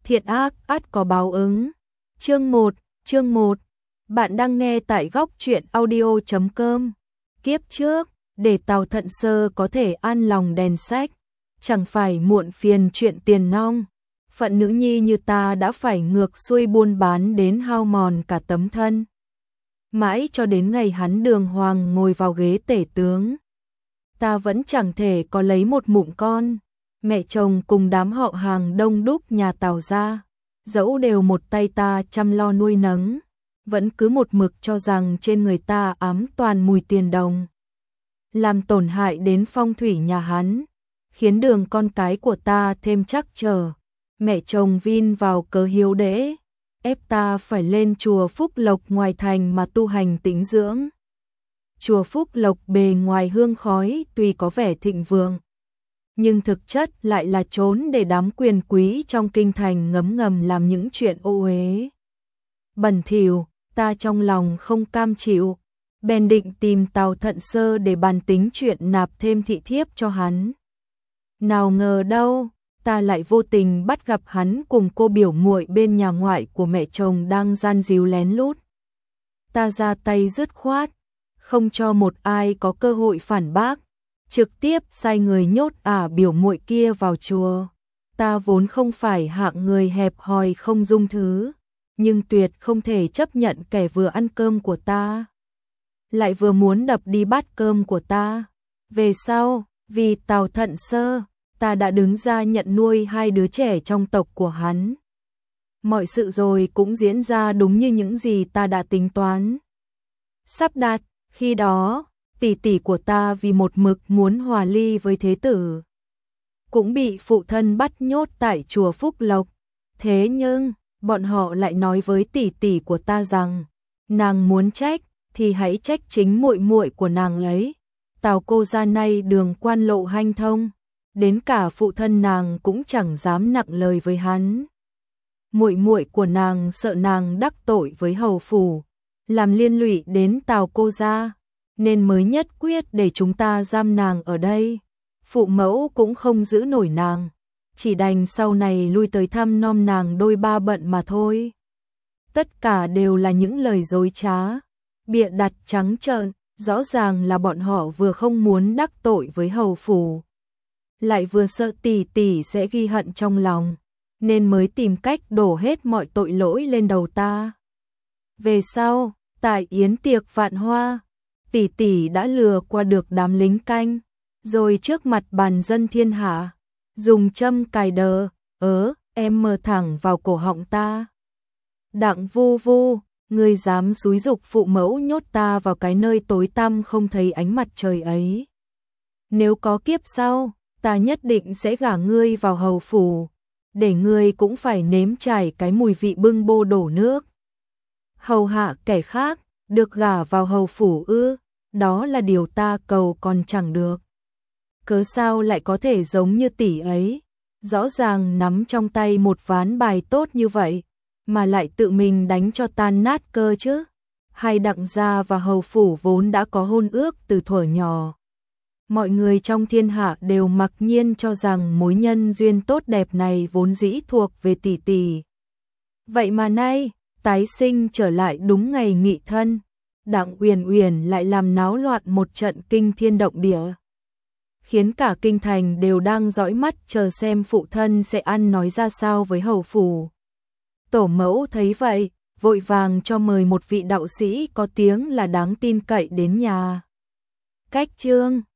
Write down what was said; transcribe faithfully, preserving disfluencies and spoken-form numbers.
thiện ác ắt có báo ứng. Chương một, chương một. Bạn đang nghe tại góc truyện audio chấm com. Kiếp trước, để Tào Thận Sơ có thể an lòng đèn sách, chẳng phải muộn phiền chuyện tiền nong. Phận nữ nhi như ta đã phải ngược xuôi buôn bán đến hao mòn cả tấm thân. Mãi cho đến ngày hắn đường hoàng ngồi vào ghế tể tướng, ta vẫn chẳng thể có lấy một mụn con. Mẹ chồng cùng đám họ hàng đông đúc nhà Tào gia, dẫu đều một tay ta chăm lo nuôi nấng, vẫn cứ một mực cho rằng trên người ta ám toàn mùi tiền đồng, làm tổn hại đến phong thủy nhà hắn, khiến đường con cái của ta thêm trắc trở. Mẹ chồng vin vào cớ hiếu đễ, ép ta phải lên chùa Phúc Lộc ngoài thành mà tu hành tĩnh dưỡng. Chùa Phúc Lộc bề ngoài hương khói tuy có vẻ thịnh vượng, nhưng thực chất lại là trốn để đám quyền quý trong kinh thành ngấm ngầm làm những chuyện ô uế bẩn thỉu. Ta trong lòng không cam chịu, bèn định tìm Tào Thận Sơ để bàn tính chuyện nạp thêm thị thiếp cho hắn. Nào ngờ đâu, ta lại vô tình bắt gặp hắn cùng cô biểu muội bên nhà ngoại của mẹ chồng đang gian díu lén lút. Ta ra tay dứt khoát, không cho một ai có cơ hội phản bác, trực tiếp sai người nhốt ả biểu muội kia vào chùa. Ta vốn không phải hạng người hẹp hòi không dung thứ, nhưng tuyệt không thể chấp nhận kẻ vừa ăn cơm của ta lại vừa muốn đập đi bát cơm của ta. Về sau, vì Tào Thận Sơ, ta đã đứng ra nhận nuôi hai đứa trẻ trong tộc của hắn. Mọi sự rồi cũng diễn ra đúng như những gì ta đã tính toán sắp đặt. Khi đó, tỷ tỷ của ta vì một mực muốn hòa ly với thế tử, cũng bị phụ thân bắt nhốt tại chùa Phúc Lộc. Thế nhưng, bọn họ lại nói với tỷ tỷ của ta rằng, nàng muốn trách thì hãy trách chính muội muội của nàng ấy. Tào cô gia nay đường quan lộ hanh thông, đến cả phụ thân nàng cũng chẳng dám nặng lời với hắn. Muội muội của nàng sợ nàng đắc tội với hầu phủ, làm liên lụy đến Tào cô gia, nên mới nhất quyết để chúng ta giam nàng ở đây. Phụ mẫu cũng không giữ nổi nàng, chỉ đành sau này lui tới thăm nom nàng đôi ba bận mà thôi. Tất cả đều là những lời dối trá, bịa đặt trắng trợn, rõ ràng là bọn họ vừa không muốn đắc tội với hầu phủ, lại vừa sợ tỷ tỷ sẽ ghi hận trong lòng, nên mới tìm cách đổ hết mọi tội lỗi lên đầu ta. Về sau, tại yến tiệc vạn hoa, tỷ tỷ đã lừa qua được đám lính canh, rồi trước mặt bàn dân thiên hạ, dùng châm cài đờ, ớ, em mờ thẳng vào cổ họng ta. Đặng vu vu, ngươi dám xúi giục phụ mẫu nhốt ta vào cái nơi tối tăm không thấy ánh mặt trời ấy. Nếu có kiếp sau, ta nhất định sẽ gả ngươi vào hầu phủ, để ngươi cũng phải nếm trải cái mùi vị bưng bô đổ nước. Hầu hạ kẻ khác, được gả vào hầu phủ ư, đó là điều ta cầu còn chẳng được. Cớ sao lại có thể giống như tỷ ấy, rõ ràng nắm trong tay một ván bài tốt như vậy, mà lại tự mình đánh cho tan nát cơ chứ. Hay Đặng gia và hầu phủ vốn đã có hôn ước từ thuở nhỏ. Mọi người trong thiên hạ đều mặc nhiên cho rằng mối nhân duyên tốt đẹp này vốn dĩ thuộc về tỷ tỷ. Vậy mà nay, tái sinh trở lại đúng ngày nghị thân, Đặng Uyển Uyển lại làm náo loạn một trận kinh thiên động địa, khiến cả kinh thành đều đang dõi mắt chờ xem phụ thân sẽ ăn nói ra sao với hầu phủ. Tổ mẫu thấy vậy, vội vàng cho mời một vị đạo sĩ có tiếng là đáng tin cậy đến nhà. Cách chương